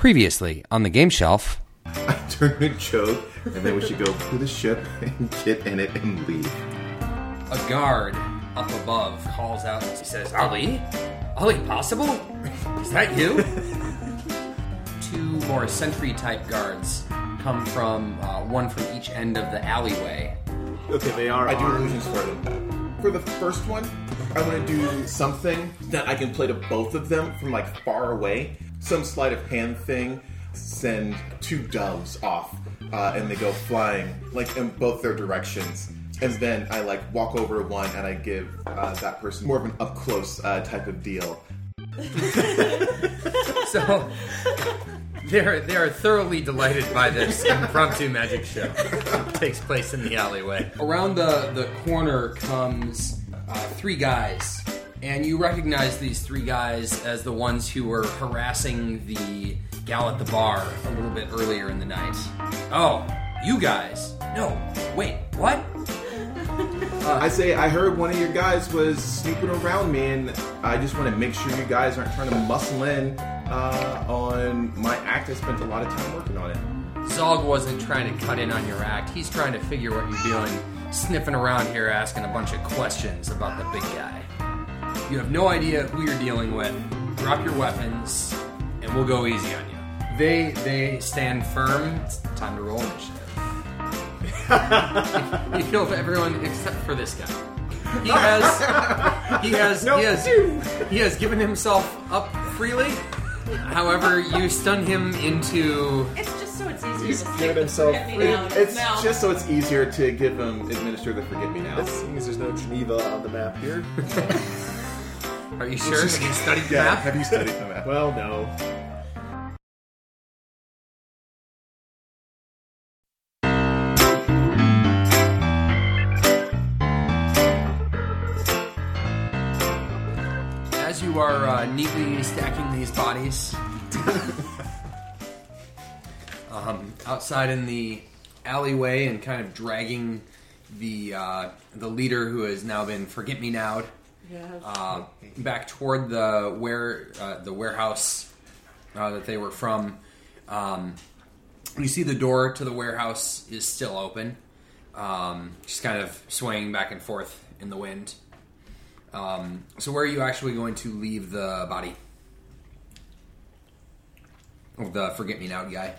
Previously on the game shelf. I turn to Joe, and then we should go to the ship and get in it and leave. A guard up above calls out and he says, Ali? Ali Possible? Is that you? Two more sentry-type guards come from one from each end of the alleyway. Okay, they are I do armed. illusions for them. For the first one, I want to do something that I can play to both of them from like far away. Some sleight of hand thing. Send two doves off, and they go flying like in both their directions. And then I like walk over to one, and I give that person more of an up close type of deal. So they are thoroughly delighted by this impromptu magic show that takes place in the alleyway. Around the corner comes three guys, and you recognize these three guys as the ones who were harassing the gal at the bar a little bit earlier in the night. Oh, you guys? No, wait, what? I say I heard one of your guys was snooping around me, and I just want to make sure you guys aren't trying to muscle in on my act. I spent a lot of time working on it. Zog wasn't trying to cut in on your act. He's trying to figure what you're doing, sniffing around here asking a bunch of questions about the big guy. You have no idea who you're dealing with. Drop your weapons, and we'll go easy on you. They stand firm. It's time to roll initiative. You killed everyone except for this guy. He has given himself up freely. However, you stun him into. It's just so it's easier He's to given stick himself the free. forget-me-now in his It's mouth. just so it's easier to give him administer the forget me now. It seems there's no Geneva on the map here. Are you sure? Have you studied the Yeah, map? have you studied the map? Well, no. As you are neatly stacking these bodies outside in the alleyway and kind of dragging the leader who has now been forget-me-now'd back toward the warehouse that they were from. You see the door to the warehouse is still open, just kind of swaying back and forth in the wind. So where are you actually going to leave the body of the forget-me-now guy?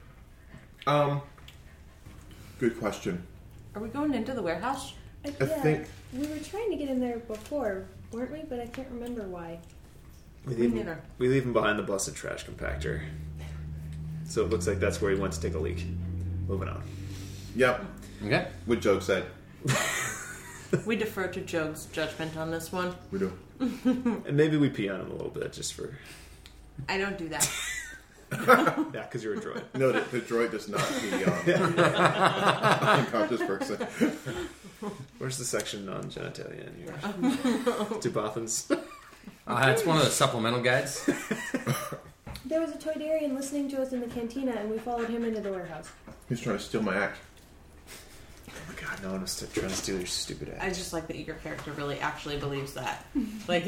Good question. Are we going into the warehouse? I think we were trying to get in there before, weren't we? But I can't remember why. We leave neither. him behind the blessed trash compactor. So it looks like that's where he went to take a leak. Moving on. Yep. Okay. What Joe said. We defer to Joe's judgment on this one. We do. And maybe we pee on him a little bit just for... I don't do that. Yeah, because you're a droid. No, the droid does not be unconscious person. Where's the section on genitalia in here? Two Bothans. That's one of the supplemental guides. There was a Toydarian listening to us in the cantina, and we followed him into the warehouse. He's trying to steal my act. Oh my god, no one was trying to steal your stupid ass. I just like that your character really actually believes that. Like,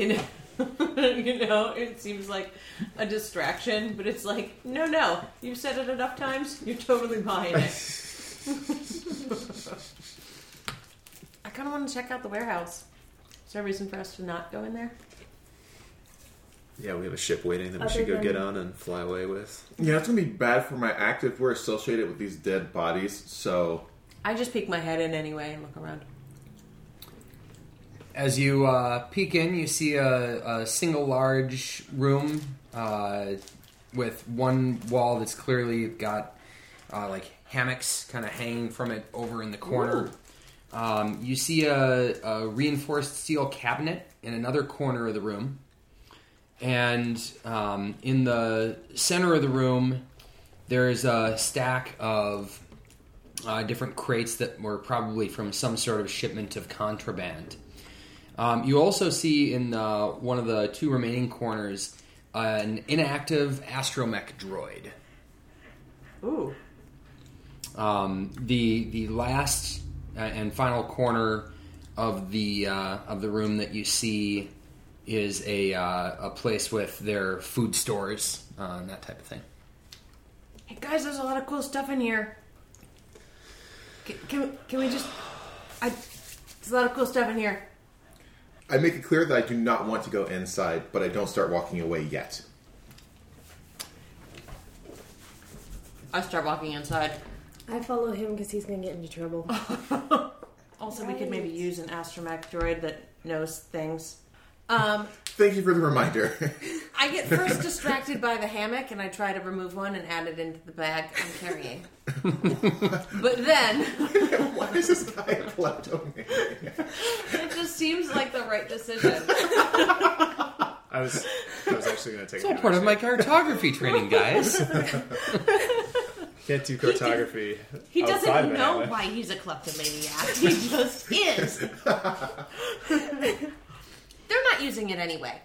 it seems like a distraction, but it's like, no, you've said it enough times, you're totally buying it. I kind of want to check out the warehouse. Is there a reason for us to not go in there? Yeah, we have a ship waiting that we Other should go than- get on and fly away with. Yeah, it's gonna be bad for my act if we're associated with these dead bodies. So I just peek my head in anyway and look around. As you peek in, you see a single large room with one wall that's clearly got like hammocks kind of hanging from it over in the corner. You see a reinforced steel cabinet in another corner of the room. And in the center of the room, there's a stack of different crates that were probably from some sort of shipment of contraband. You also see in one of the two remaining corners an inactive astromech droid. Ooh. The last and final corner of the room that you see is a place with their food stores and that type of thing. Hey guys, there's a lot of cool stuff in here. Can we just... there's a lot of cool stuff in here. I make it clear that I do not want to go inside, but I don't start walking away yet. I start walking inside. I follow him because he's going to get into trouble. Also, we could maybe use an astromech droid that knows things. Thank you for the reminder. I get first distracted by the hammock, and I try to remove one and add it into the bag I'm carrying. But then... Why is this guy a kleptomaniac? It just seems like the right decision. I was actually going to take It's all part of my cartography training, guys. Can't do cartography. He outside doesn't of the know hammock. why he's a kleptomaniac. He just is. They're not using it anyway.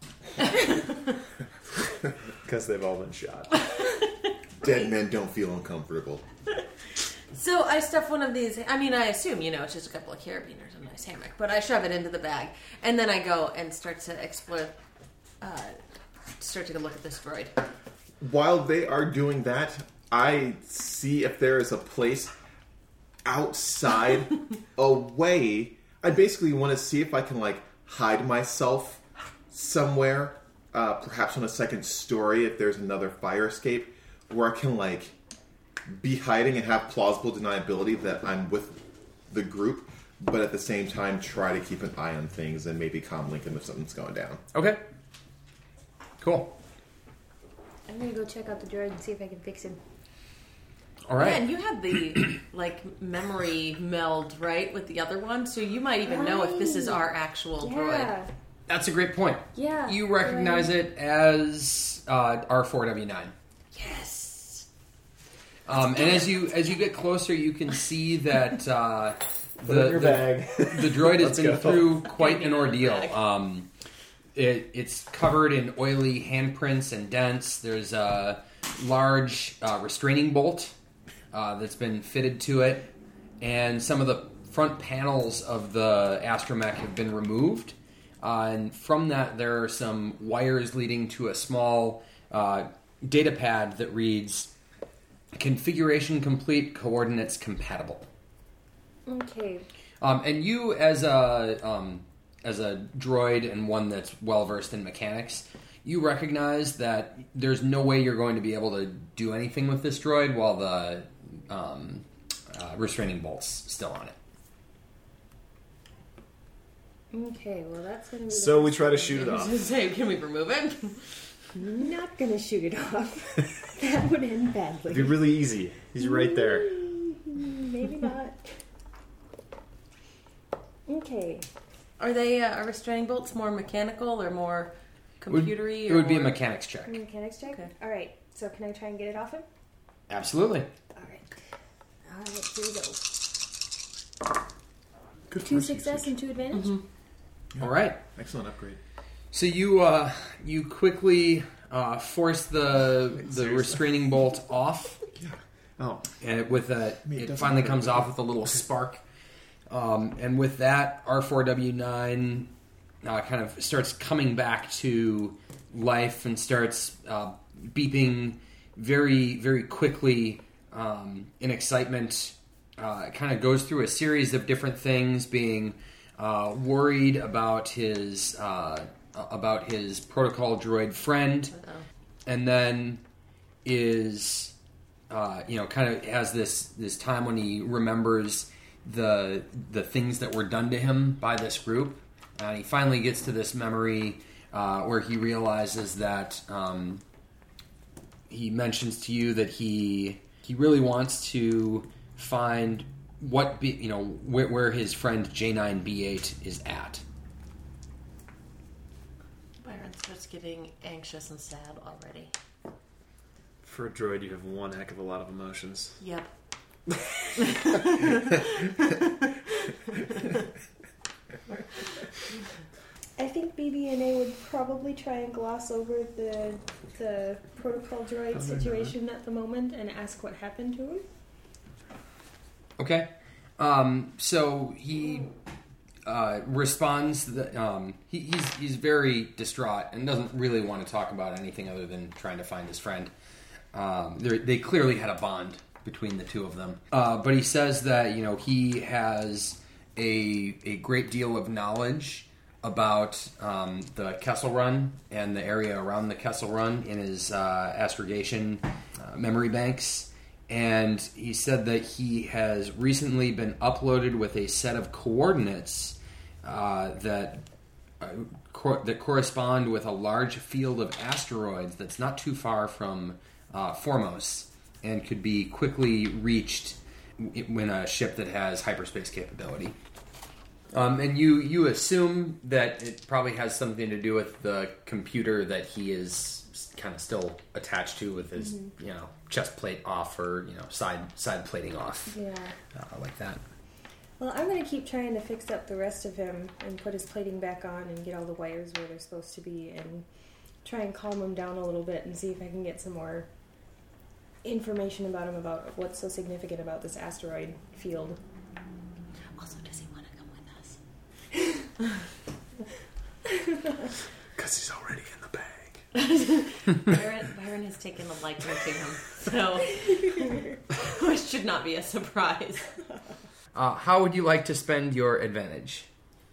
Because they've all been shot. Dead men don't feel uncomfortable. So I stuff one of these. I mean, I assume, it's just a couple of carabiners and a nice hammock. But I shove it into the bag. And then I go and start to explore, start to go look at this droid. While they are doing that, I see if there is a place outside, away. I basically want to see if I can, hide myself somewhere, perhaps on a second story if there's another fire escape, where I can, be hiding and have plausible deniability that I'm with the group, but at the same time try to keep an eye on things and maybe comlink them if something's going down. Okay. Cool. I'm going to go check out the droid and see if I can fix him. All right. Yeah, and you had the, memory meld, right, with the other one? So you might even know if this is our actual droid. Yeah. That's a great point. Yeah. You recognize it as R4W9. Yes. And as you get closer, you can see that Put it in your bag. the droid has Let's been go. through quite an ordeal. Bag. It's covered in oily handprints and dents. There's a large restraining bolt that's been fitted to it, and some of the front panels of the astromech have been removed. And from that, there are some wires leading to a small data pad that reads, "Configuration complete, coordinates compatible." Okay. And you, as a droid and one that's well versed in mechanics, you recognize that there's no way you're going to be able to do anything with this droid while the restraining bolt's still on it. Okay, well that's going to be... So we try to shoot it I was off. going to say, can we remove it? Not going to shoot it off. That would end badly. It'd be really easy. He's right there. Maybe not. Okay. Are they are restraining bolts more mechanical or more computery? It would be a more... mechanics check. Mechanics check? Okay. Alright, so can I try and get it off him? Absolutely. Alright, here we go. Good 2 first success usage. and 2 advantage? All right. Excellent upgrade. So you quickly force the Seriously? restraining bolt off, Oh. and with a, mean, it it doesn't finally hurt. comes off with a little spark. And with that, R4W9 kind of starts coming back to life and starts beeping very, very quickly in excitement. Kind of goes through a series of different things, being worried about his protocol droid friend, and then is kind of has this time when he remembers the things that were done to him by this group, and he finally gets to this memory where he realizes that he mentions to you that he really wants to find where his friend J9B8 is at. Byron starts getting anxious and sad already. For a droid, you have one heck of a lot of emotions. Yep. I think BB&A would probably try and gloss over the protocol droid situation at the moment and ask what happened to him. Okay. So he responds that he's very distraught and doesn't really want to talk about anything other than trying to find his friend. They clearly had a bond between the two of them. But he says that he has a great deal of knowledge about the Kessel Run and the area around the Kessel Run in his astrogation memory banks. And he said that he has recently been uploaded with a set of coordinates that correspond with a large field of asteroids that's not too far from Formos and could be quickly reached when a ship that has hyperspace capability. And you assume that it probably has something to do with the computer that he is kind of still attached to with his chest plate off or side plating off. Yeah. Like that. Well, I'm going to keep trying to fix up the rest of him and put his plating back on and get all the wires where they're supposed to be and try and calm him down a little bit and see if I can get some more information about him, about what's so significant about this asteroid field. Also, does he want to come with us? Because he's already in the bag. Byron has taken a liking to him, so it should not be a surprise. How would you like to spend your advantage?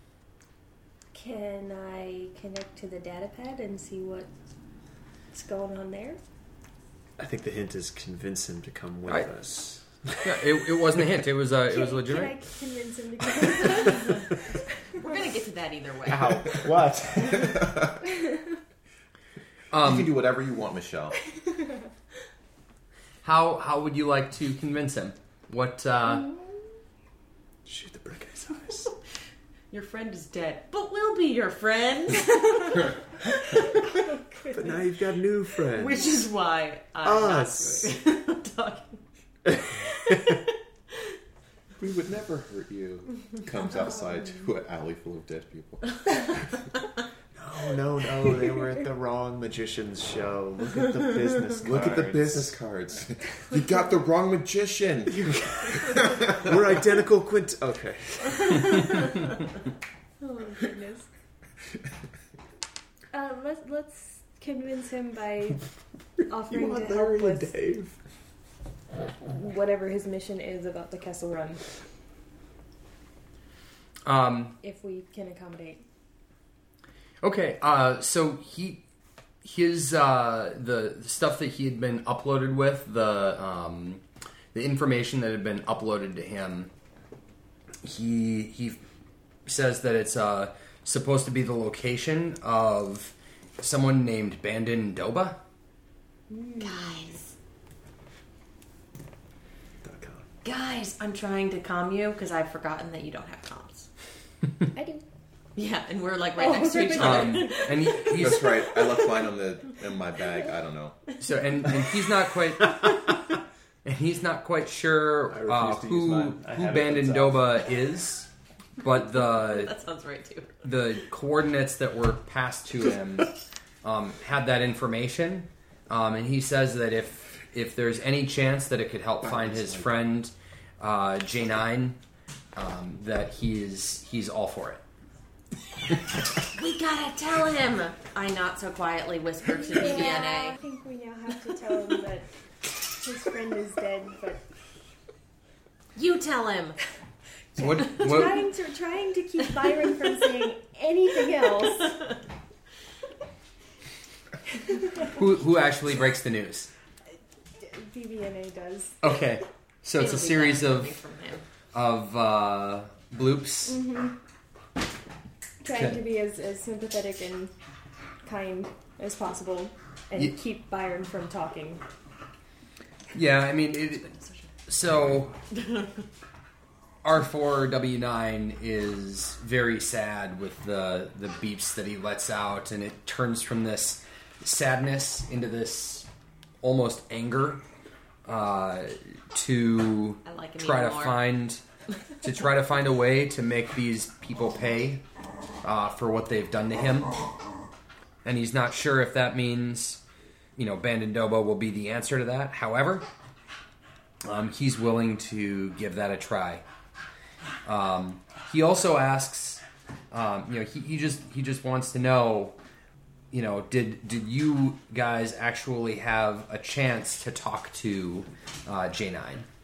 Can I connect to the data pad and see what's going on there? I think the hint is convince him to come with us. Yeah, it wasn't a hint. It was legitimate. Can I convince him to come with us? We're going to get to that either way. Ow. What? You can do whatever you want, Michelle. How would you like to convince him? What? Shoot the brick in his eyes. Your friend is dead, but we'll be your friend. But now you've got new friends. Which is why I'm Us. not talking. We would never hurt you. Comes outside to an alley full of dead people. No, they were at the wrong magician's show. Look at the business cards. Look at the business cards. You got the wrong magician. We're identical Okay. Oh my goodness. Let's convince him by offering to help with Dave. whatever his mission is about the Kessel Run. If we can accommodate. Okay, so his the stuff that he had been uploaded with, the information that had been uploaded to him, he says that it's supposed to be the location of someone named Bandon Doba. Guys, I'm trying to calm you because I've forgotten that you don't have comms. I do. Yeah, and we're like right next to each other. And he's That's right. I left mine in my bag. I don't know. so and he's not quite. And he's not quite sure refuse to use who mine. I have it Bandon myself. Doba is, but That sounds right too. the coordinates that were passed to him had that information, and he says that if there's any chance that it could help find his friend J9, that he's all for it. We gotta tell him. I not so quietly whisper to Yeah, I BBNA. think we now have to tell him that his friend is dead, but You tell him. What trying to keep Byron from saying anything else. who actually breaks the news? BBNA does. Okay, so it's a It'll be series better of coming from him. bloops. Mm-hmm. Trying Okay. to be as sympathetic and kind as possible and Ye- keep Byron from talking. Yeah, I mean, so R4W9 is very sad with the beeps that he lets out, and it turns from this sadness into this almost anger to I like him try even to more. find a way to make these people pay for what they've done to him, and he's not sure if that means Bandon Doba will be the answer to that. However, he's willing to give that a try. He also asks, he just wants to know did you guys actually have a chance to talk to J9?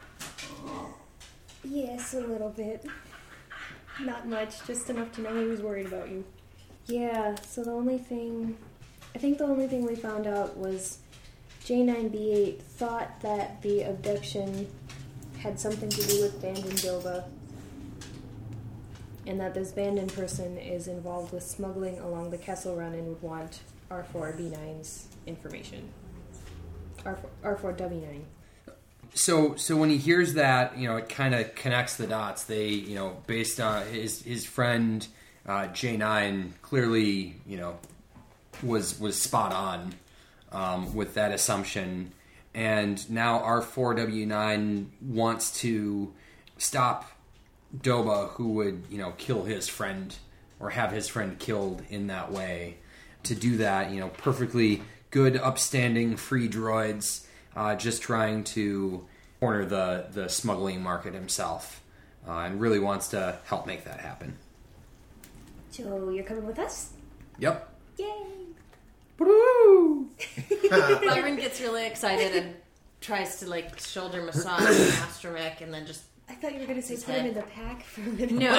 Yes, a little bit. Not much, just enough to know he was worried about you. Yeah, so the only thing we found out was J9B8 thought that the abduction had something to do with Bandon Doba, and that this Bandon person is involved with smuggling along the Kessel Run and would want R4B9's information. R4W9. So when he hears that, it kind of connects the dots. They, based on his friend J9 clearly, was spot on with that assumption. And now R4W9 wants to stop Doba, who would, kill his friend or have his friend killed in that way. To do that, perfectly good, upstanding, free droids, just trying to corner the smuggling market himself, and really wants to help make that happen. So you're coming with us? Yep. Yay! Woo! Byron gets really excited and tries to shoulder massage Astromech, and then just I thought you were going to say His put him head. in the pack for a minute. no,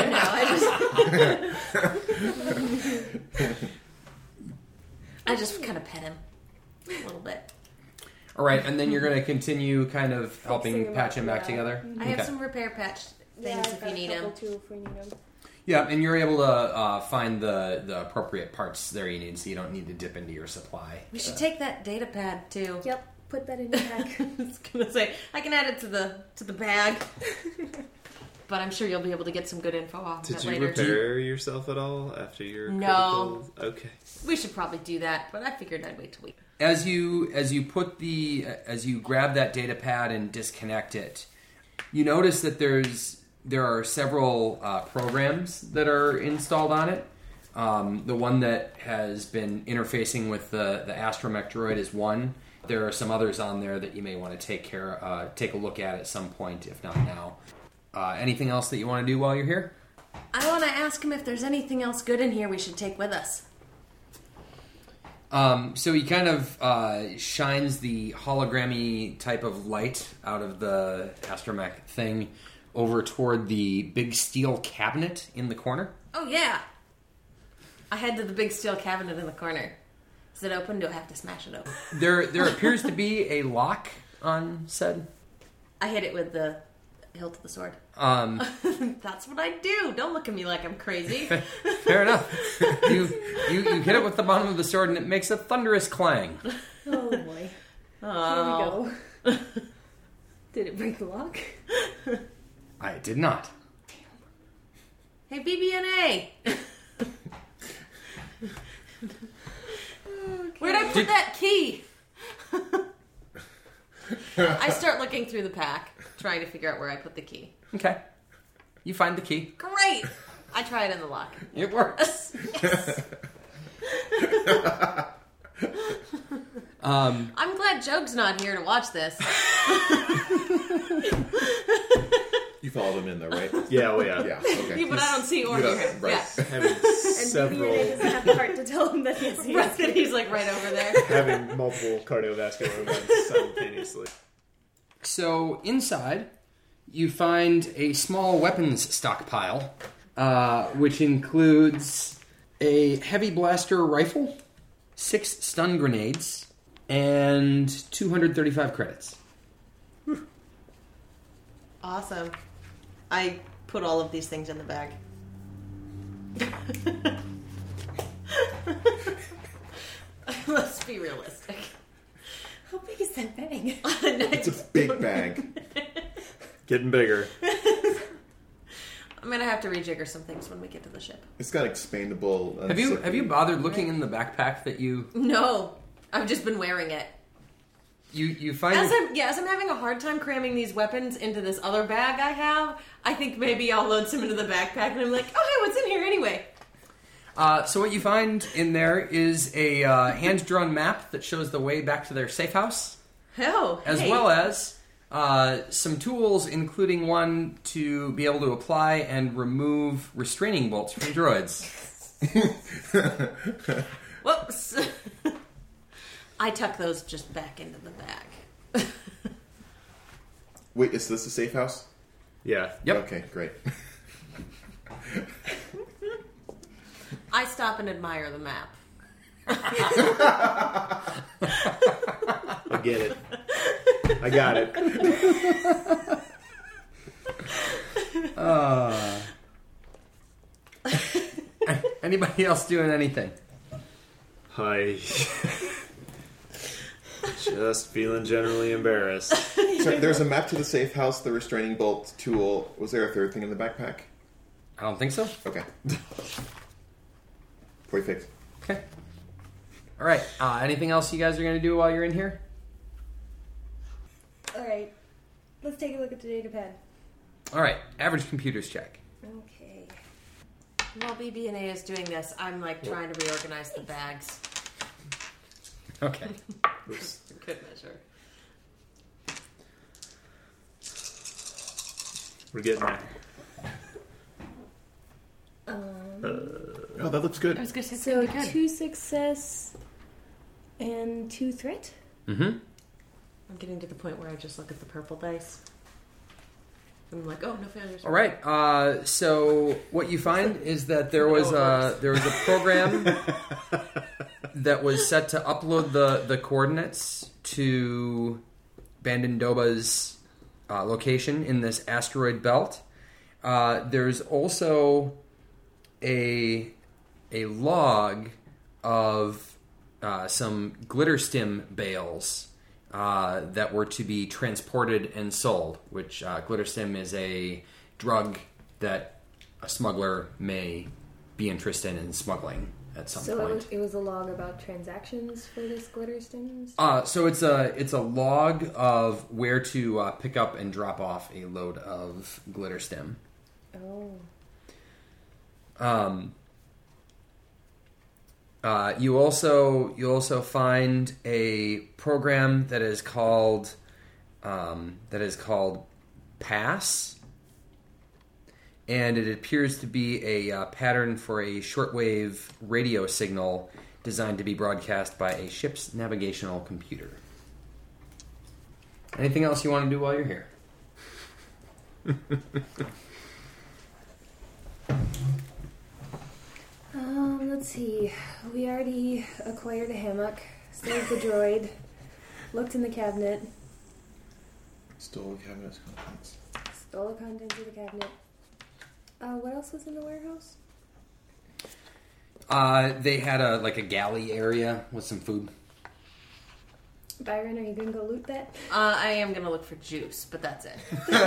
I just kind of pet him a little bit. All right, and then you're going to continue kind of helping Fixing him patch up, him back yeah. together? I have Okay. some repair patch Yeah, things I've if got you need a couple them. too if we need them. Yeah, and you're able to find the appropriate parts there you need, so you don't need to dip into your supply. We should take that data pad too. Yep, put that in your pack. I was gonna say I can add it to the bag, but I'm sure you'll be able to get some good info off Did of it you later. repair yourself at all after your No. critical? Okay. We should probably do that, but I figured I'd wait till we. As you grab that data pad and disconnect it, you notice that there are several programs that are installed on it. The one that has been interfacing with the Astromech droid is one. There are some others on there that you may want to take a look at some point, if not now. Anything else that you want to do while you're here? I want to ask him if there's anything else good in here we should take with us. So he kind of shines the hologrammy type of light out of the Astromech thing over toward the big steel cabinet in the corner. Oh yeah. I head to the big steel cabinet in the corner. Is it open? Do I have to smash it open? There appears to be a lock on said. I hit it with the hilt of the sword. Um, That's what I do. Don't look at me like I'm crazy. fair enough. You hit it with the bottom of the sword and it makes a thunderous clang. Oh boy. Oh. Here we go. Did it break the lock? I did not. Hey, BBNA. Where'd I put that key? I start looking through the pack, trying to figure out where I put the key. Okay. You find the key. Great! I try it in the lock. It works. I'm glad Joke's not here to watch this. You followed him in there, right? Yeah, oh yeah. Yeah, okay. Yeah, but I don't see or You hear don't- him. right. Yeah. Having And several, BB-8 doesn't have the heart to tell him that he's Right, that he's like right over there. having multiple cardiovascular events simultaneously. So inside, you find a small weapons stockpile, which includes a heavy blaster rifle, 6 stun grenades, and 235 credits. Awesome. I put all of these things in the bag. Let's be realistic. How big is that bag? It's a big bag. Getting bigger. I'm gonna have to rejigger some things when we get to the ship. It's got expandable. Have you bothered looking in the backpack that you No, I've just been wearing it. you find? As I'm having a hard time cramming these weapons into this other bag I have, I think maybe I'll load some into the backpack and I'm like, oh hey, what's in here anyway? So what you find in there is a hand-drawn map that shows the way back to their safe house, Oh, as hey. well as some tools, including one to be able to apply and remove restraining bolts from droids. Whoops. I tuck those just back into the bag. Wait, is this a safe house? Yeah. Yep. Okay, great. I stop and admire the map. I get it. I got it. Anybody else doing anything? I just feeling generally embarrassed. So there's a map to the safe house, the restraining bolt tool. Was there a third thing in the backpack? I don't think so. Okay. Perfect. Okay. All right. Anything else you guys are going to do while you're in here? All right. Let's take a look at the data pad. All right. Average computers check. Okay. While BB&A is doing this, I'm like trying to reorganize the bags. Okay. Good measure. We're getting there. Oh, that looks good. I was going to say So pretty good. 2 success and 2 threat. Mm-hmm. I'm getting to the point where I just look at the purple dice. I'm like, oh, no failures. All right. So what you find is that there was a program that was set to upload the coordinates to Bandandoba's location in this asteroid belt. There's also a log of some Glitterstim bales that were to be transported and sold, which Glitterstim is a drug that a smuggler may be interested in smuggling at some point. So it was a log about transactions for this glitter stims? So it's a log of where to pick up and drop off a load of Glitterstim. Oh. You also find a program that is called Pass, and it appears to be a pattern for a shortwave radio signal designed to be broadcast by a ship's navigational computer. Anything else you want to do while you're here? Let's see. We already acquired a hammock, saved the droid, looked in the cabinet, Stole the cabinet's contents. stole the contents of the cabinet. What else was in the warehouse? They had a galley area with some food. Byron, are you gonna go loot that? I am going to look for juice, but that's it.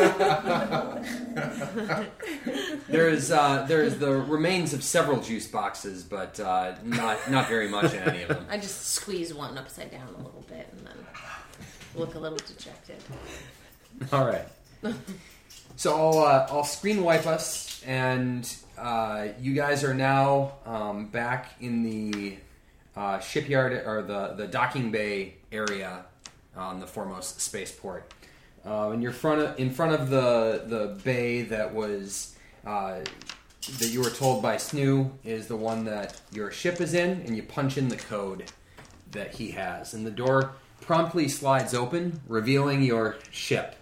There's the remains of several juice boxes, but not very much in any of them. I just squeeze one upside down a little bit and then look a little dejected. All right. So I'll screen wipe us, and you guys are now back in the shipyard or the docking bay area on the Foremost spaceport. And you're in front of the bay that was that you were told by Snoo is the one that your ship is in, and you punch in the code that he has, and the door promptly slides open, revealing your ship.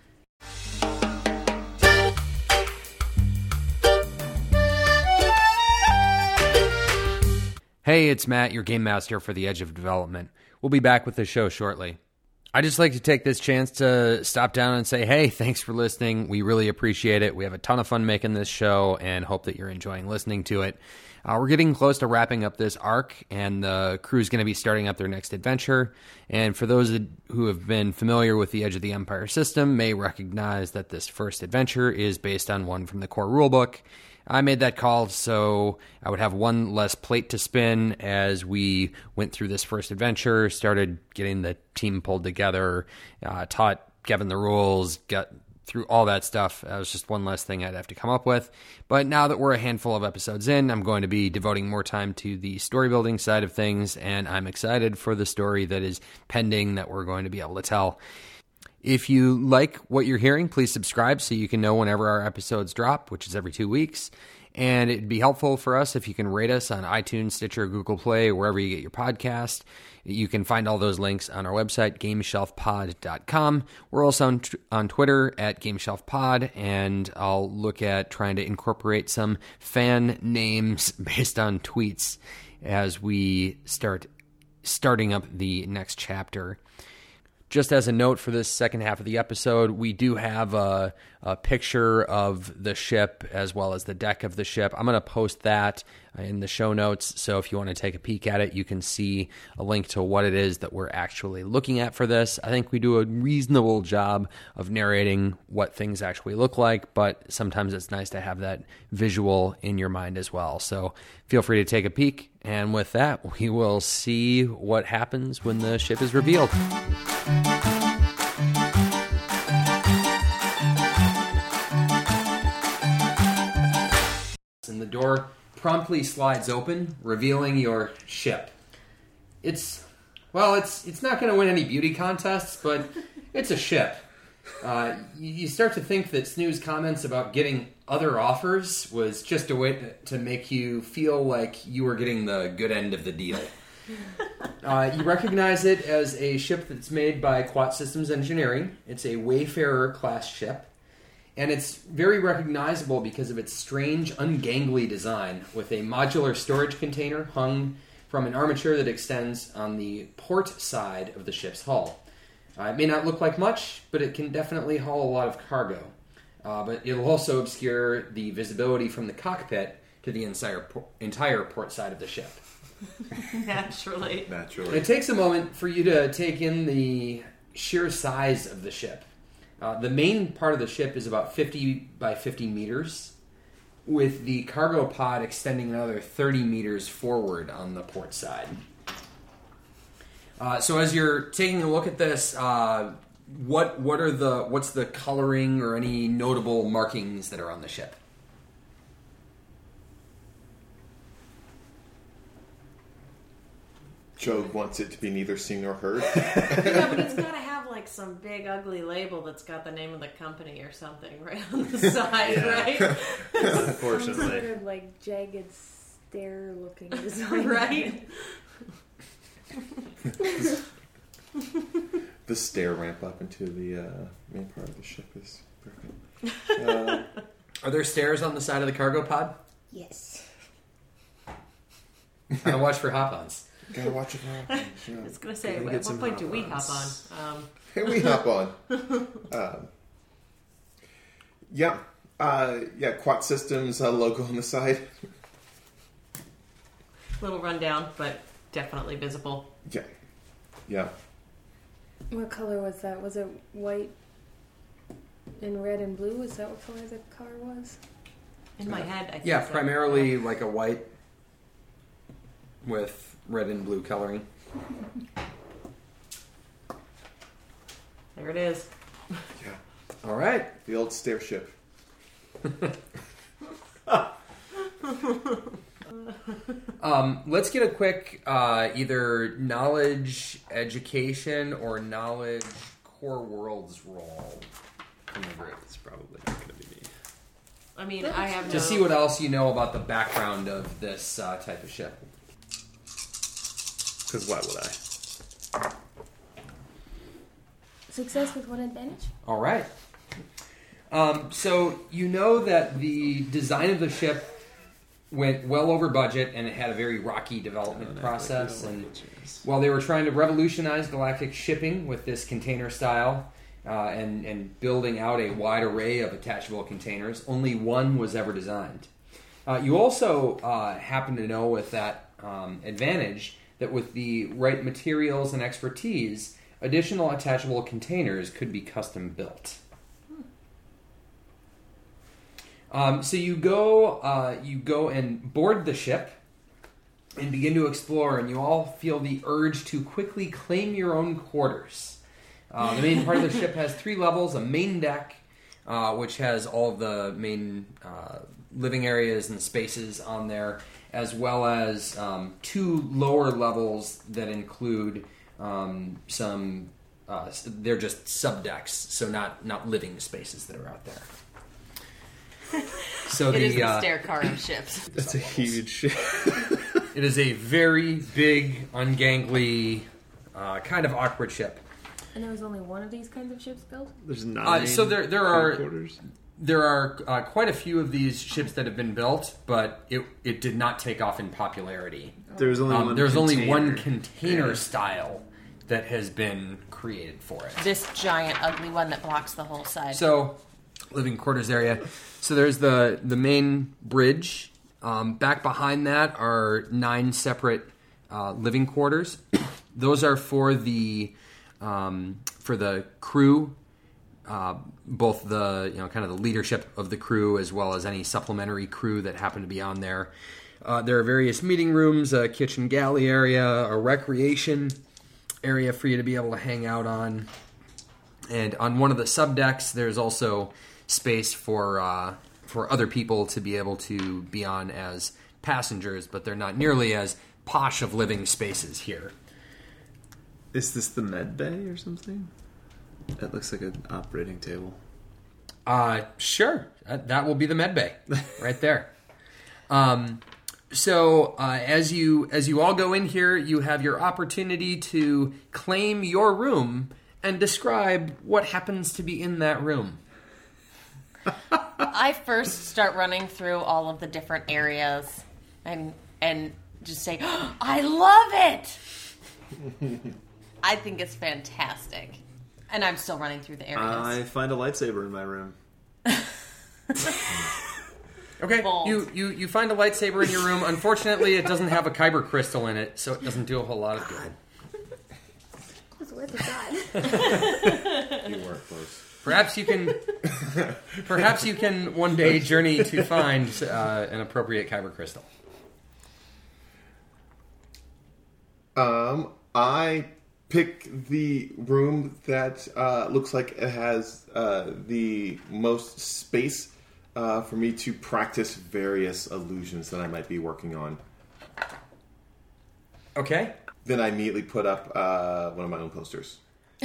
Hey, it's Matt, your game master for The Edge of Development. We'll be back with the show shortly. I'd just like to take this chance to stop down and say, hey, thanks for listening. We really appreciate it. We have a ton of fun making this show and hope that you're enjoying listening to it. We're getting close to wrapping up this arc, and the crew's going to be starting up their next adventure. And for those who have been familiar with the Edge of the Empire system may recognize that this first adventure is based on one from the core rulebook. I made that call so I would have one less plate to spin as we went through this first adventure, started getting the team pulled together, taught Kevin the rules, got through all that stuff. That was just one less thing I'd have to come up with. But now that we're a handful of episodes in, I'm going to be devoting more time to the story building side of things, and I'm excited for the story that is pending that we're going to be able to tell. If you like what you're hearing, please subscribe so you can know whenever our episodes drop, which is every 2 weeks. And it'd be helpful for us if you can rate us on iTunes, Stitcher, Google Play, wherever you get your podcast. You can find all those links on our website, GameShelfPod.com. We're also on Twitter at GameShelfPod, and I'll look at trying to incorporate some fan names based on tweets as we starting up the next chapter. Just as a note for this second half of the episode, we do have a picture of the ship as well as the deck of the ship. I'm going to post that in the show notes, so if you want to take a peek at it, you can see a link to what it is that we're actually looking at for this. I think we do a reasonable job of narrating what things actually look like, but sometimes it's nice to have that visual in your mind as well. So feel free to take a peek, and with that, we will see what happens when the ship is revealed. And the door promptly slides open, revealing your ship. It's not going to win any beauty contests, but it's a ship. You start to think that Snoo's comments about getting other offers was just a way to make you feel like you were getting the good end of the deal. You recognize it as a ship that's made by Quat Systems Engineering. It's a Wayfarer class ship. And it's very recognizable because of its strange, ungangly design, with a modular storage container hung from an armature that extends on the port side of the ship's hull. It may not look like much, but it can definitely haul a lot of cargo. But it'll also obscure the visibility from the cockpit to the entire port side of the ship. Naturally. And it takes a moment for you to take in the sheer size of the ship. The main part of the ship is about 50 by 50 meters, with the cargo pod extending another 30 meters forward on the port side. So as you're taking a look at this, what's the coloring or any notable markings that are on the ship? Joe wants it to be neither seen nor heard. Yeah, but it's got to have like some big ugly label that's got the name of the company or something right on the side, right? Some Unfortunately. sort of like jagged stair-looking design, Right? The stair ramp up into the main part of the ship is perfect. Are there stairs on the side of the cargo pod? Yes. I watch for hop-ons. Gotta watch it now. I was going to say, Gotta at get what some point do we hop hop-ons. on? Here we hop on. Quat Systems logo on the side. Little rundown, but definitely visible. Yeah. What color was that? Was it white and red and blue? Is that what color the car was? In my head, I think Yeah, so. primarily like a white with red and blue coloring. There it is. Yeah. All right. The old stair ship. Let's get a quick either knowledge education or knowledge core worlds roll from the group It's probably not going to be me. I mean, I have to see what else you know about the background of this type of ship. Because why would I? Success with one advantage? All right. So you know that the design of the ship went well over budget, and it had a very rocky development process. And while they were trying to revolutionize galactic shipping with this container style and building out a wide array of attachable containers, only one was ever designed. You also happen to know with that advantage that with the right materials and expertise, additional attachable containers could be custom built. So you go and board the ship and begin to explore, and you all feel the urge to quickly claim your own quarters. The main part of the ship has 3 levels: a main deck, which has all of the main living areas and spaces on there, as well as 2 lower levels that include some they're just subdecks, so not living spaces that are out there. So It is the stair car of ships. That's a huge ship. it is a very big, ungangly, kind of awkward ship. And there was only one of these kinds of ships built? There's 9. So there are quarters. there are quite a few of these ships that have been built, but it did not take off in popularity. There's only one. There's only one container. container style that has been created for it. This giant, ugly one that blocks the whole side. So, living quarters area. So there's the main bridge. Back behind that are 9 separate living quarters. Those are for the crew, both the kind of the leadership of the crew as well as any supplementary crew that happen to be on there. There are various meeting rooms, a kitchen galley area, a recreation area for you to be able to hang out on. And on one of the subdecks, there's also space for other people to be able to be on as passengers, but they're not nearly as posh of living spaces here. Is this the med bay or something? That looks like an operating table. Sure. That will be the med bay right there. So as you all go in here, you have your opportunity to claim your room and describe what happens to be in that room. I first start running through all of the different areas and just say, oh, I love it! I think it's fantastic. And I'm still running through the areas. I find a lightsaber in my room. Okay, Bold. you find a lightsaber in your room. Unfortunately, it doesn't have a kyber crystal in it, so it doesn't do a whole lot of good. It was worth a shot. You were close. Perhaps you can one day journey to find an appropriate kyber crystal. I pick the room that looks like it has the most space for me to practice various illusions that I might be working on. Okay. Then I immediately put up one of my own posters.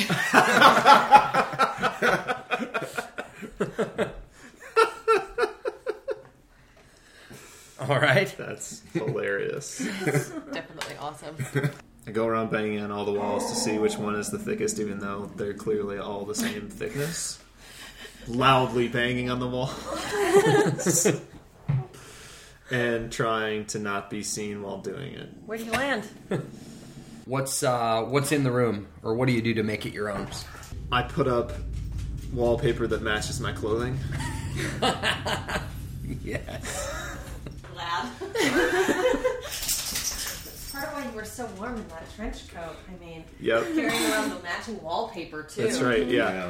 All right. That's hilarious. Definitely awesome. I go around banging on all the walls to see which one is the thickest, even though they're clearly all the same thickness. Loudly banging on the walls. And trying to not be seen while doing it. Where do you land? What's in the room, or what do you do to make it your own? I put up wallpaper that matches my clothing. Yes. Lab. Part of why you were so warm in that trench coat. I mean, Yep. carrying around the matching wallpaper too. That's right, yeah.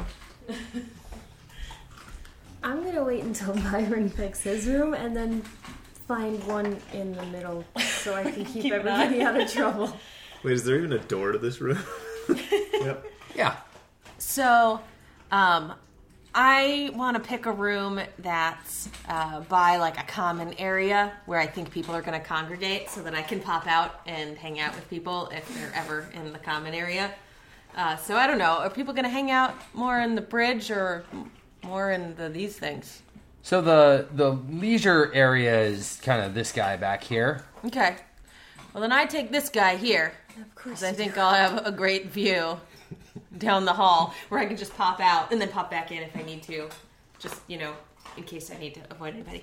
I'm gonna wait until Byron picks his room and then find one in the middle so I can keep Keep an everybody eye. out of trouble. Wait, is there even a door to this room? Yep. Yeah. So, I want to pick a room that's by like a common area where I think people are going to congregate, so that I can pop out and hang out with people if they're ever in the common area. So I don't know. Are people going to hang out more in the bridge or more in these things? So the leisure area is kind of this guy back here. Okay. Well, then I take this guy here. Of course. Because I think I'll have a great view down the hall where I can just pop out and then pop back in if I need to. Just, in case I need to avoid anybody.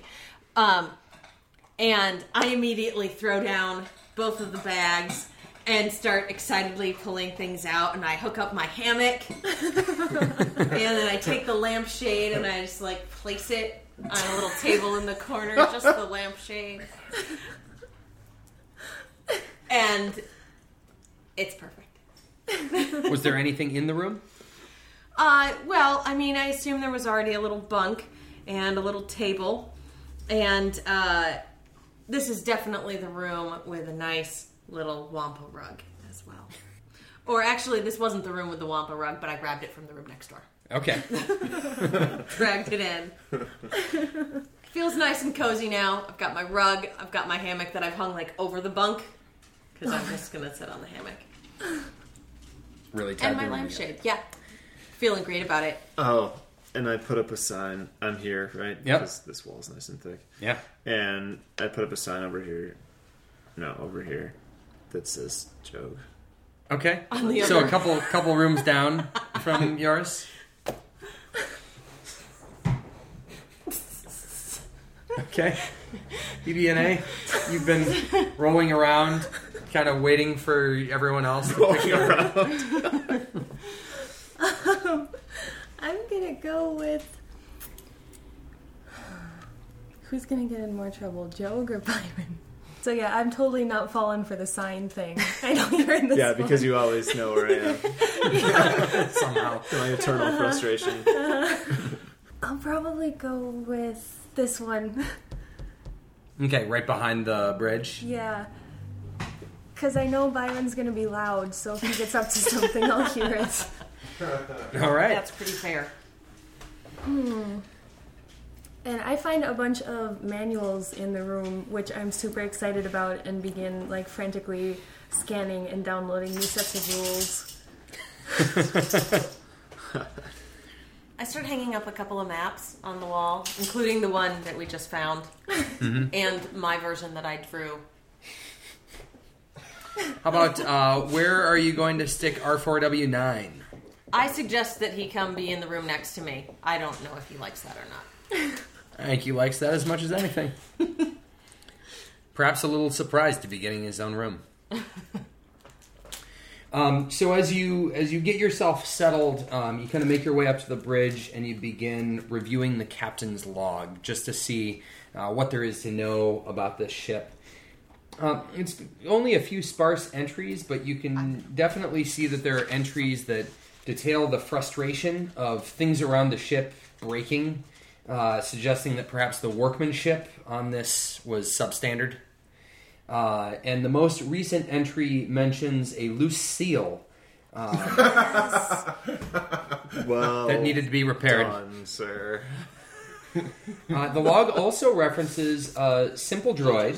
And I immediately throw down both of the bags and start excitedly pulling things out. And I hook up my hammock. And then I take the lampshade and I just, place it on a little table in the corner. Just the lampshade. And it's perfect. Was there anything in the room? Well, I assume there was already a little bunk and a little table. And this is definitely the room with a nice little Wampa rug as well. Or actually, this wasn't the room with the Wampa rug, but I grabbed it from the room next door. Okay. Dragged it in. Feels nice and cozy now. I've got my rug. I've got my hammock that I've hung over the bunk. Because I'm just going to sit on the hammock. really tied And my the room lampshade. Yeah. Feeling great about it. Oh, and I put up a sign. I'm here, right? Yep. Because this wall's nice and thick. together. And I put up a sign over here. No, over here. That says Joe. Yeah. Okay. On the So other- a couple rooms down from yours. Okay. BB&A, you've been rolling around, kind of waiting for everyone else to pick you up. I'm gonna go with. Who's gonna get in more trouble, Joe or Byron? So yeah, I'm totally not falling for the sign thing. I know you're in this. Yeah, because you always know where I am. Somehow. My eternal frustration. I'll probably go with this one. Okay, right behind the bridge. Yeah. Because I know Byron's gonna be loud, so if he gets up to something, I'll hear it. All right. That's pretty fair. And I find a bunch of manuals in the room, which I'm super excited about, and begin like frantically scanning and downloading new sets of rules. I start hanging up a couple of maps on the wall, including the one that we just found, and my version that I drew. How about where are you going to stick R4W9? I suggest that he come be in the room next to me. I don't know if he likes that or not. I think he likes that as much as anything. Perhaps a little surprised to be getting his own room. So as you get yourself settled, you kind of make your way up to the bridge and you begin reviewing the captain's log just to see what there is to know about this ship. It's only a few sparse entries, but you can definitely see that there are entries that detail the frustration of things around the ship breaking, suggesting that perhaps the workmanship on this was substandard. And the most recent entry mentions a loose seal Well, that needed to be repaired. done, sir. The log also references a simple droid.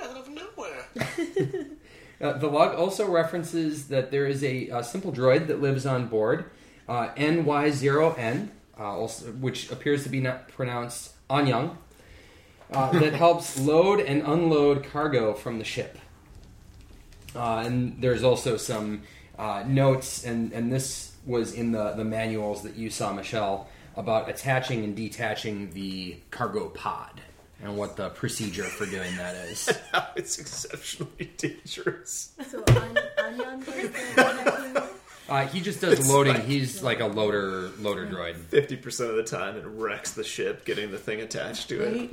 The log also references that there is a simple droid that lives on board, NY0N, which appears to be not pronounced Anyang, that helps load and unload cargo from the ship. And there's also some notes, and this was in the manuals that you saw, Michelle, about attaching and detaching the cargo pod and what the procedure for doing that is. It's exceptionally dangerous. So Anyan does the He just does loading. like- He's like a loader droid. 50% of the time, it wrecks the ship getting the thing attached to it.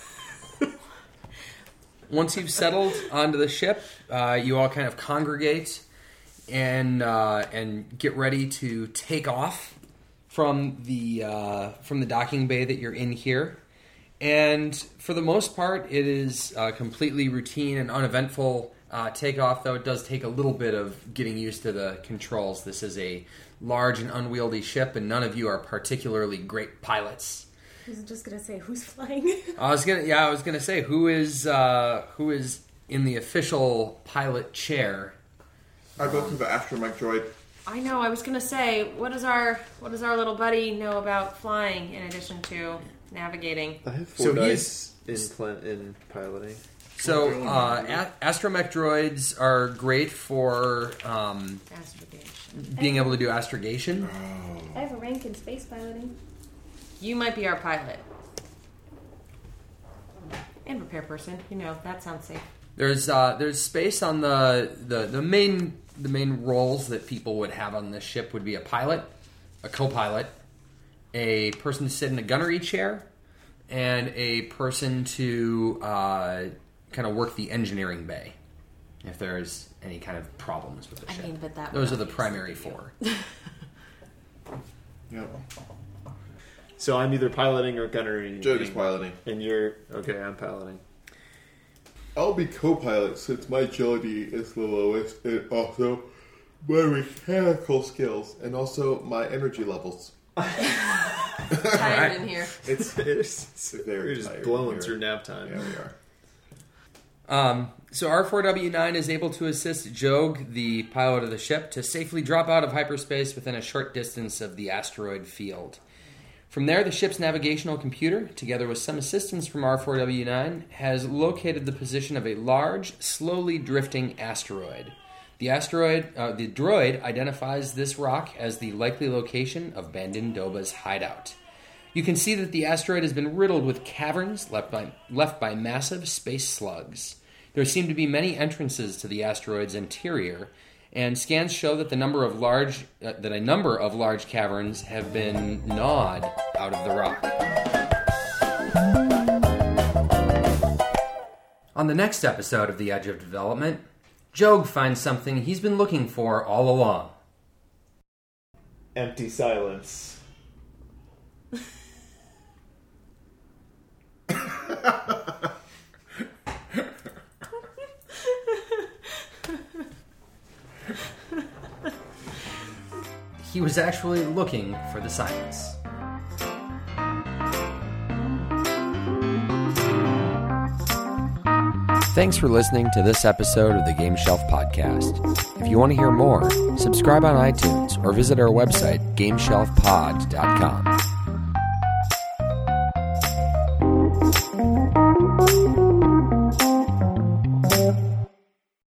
Once you've settled onto the ship, you all kind of congregate and get ready to take off from the docking bay that you're in here. And for the most part, it is completely routine and uneventful takeoff, though it does take a little bit of getting used to the controls. This is a large and unwieldy ship, and none of you are particularly great pilots. I was just gonna say, who's flying? I was gonna say who is in the official pilot chair. I go through the astromech droid. I know. I was gonna say, what does our little buddy know about flying in addition to navigating? I have So 4 he's- dice in piloting. So astromech droids are great for Astrogation. being able to do astrogation. I have a rank in space piloting. You might be our pilot. And repair person. You know, that sounds safe. There's space on the main roles that people would have on this ship would be a pilot, a co-pilot, a person to sit in a gunnery chair, and a person to kind of work the engineering bay if there's any kind of problems with the I ship. mean, but that Those would are the obviously primary be four. Yep. So I'm either piloting or gunnery. Joe is piloting. And you're... Okay, I'm piloting. I'll be co-pilot since my agility is the lowest, and also my mechanical skills, and also my energy levels. tired in here. It's It's very We're just tired blowing here. through nap time. Yeah, we are. So R4W9 is able to assist Jog, the pilot of the ship, to safely drop out of hyperspace within a short distance of the asteroid field. From there, the ship's navigational computer, together with some assistance from R4W9, has located the position of a large, slowly drifting asteroid. The droid identifies this rock as the likely location of Bandin Doba's hideout. You can see that the asteroid has been riddled with caverns left by massive space slugs. There seem to be many entrances to the asteroid's interior, and scans show that a number of large caverns have been gnawed out of the rock. On the next episode of The Edge of Development, Jog finds something he's been looking for all along. Empty silence. He was actually looking for the silence. Thanks for listening to this episode of the Game Shelf Podcast. If you want to hear more, subscribe on iTunes or visit our website, GameShelfPod.com.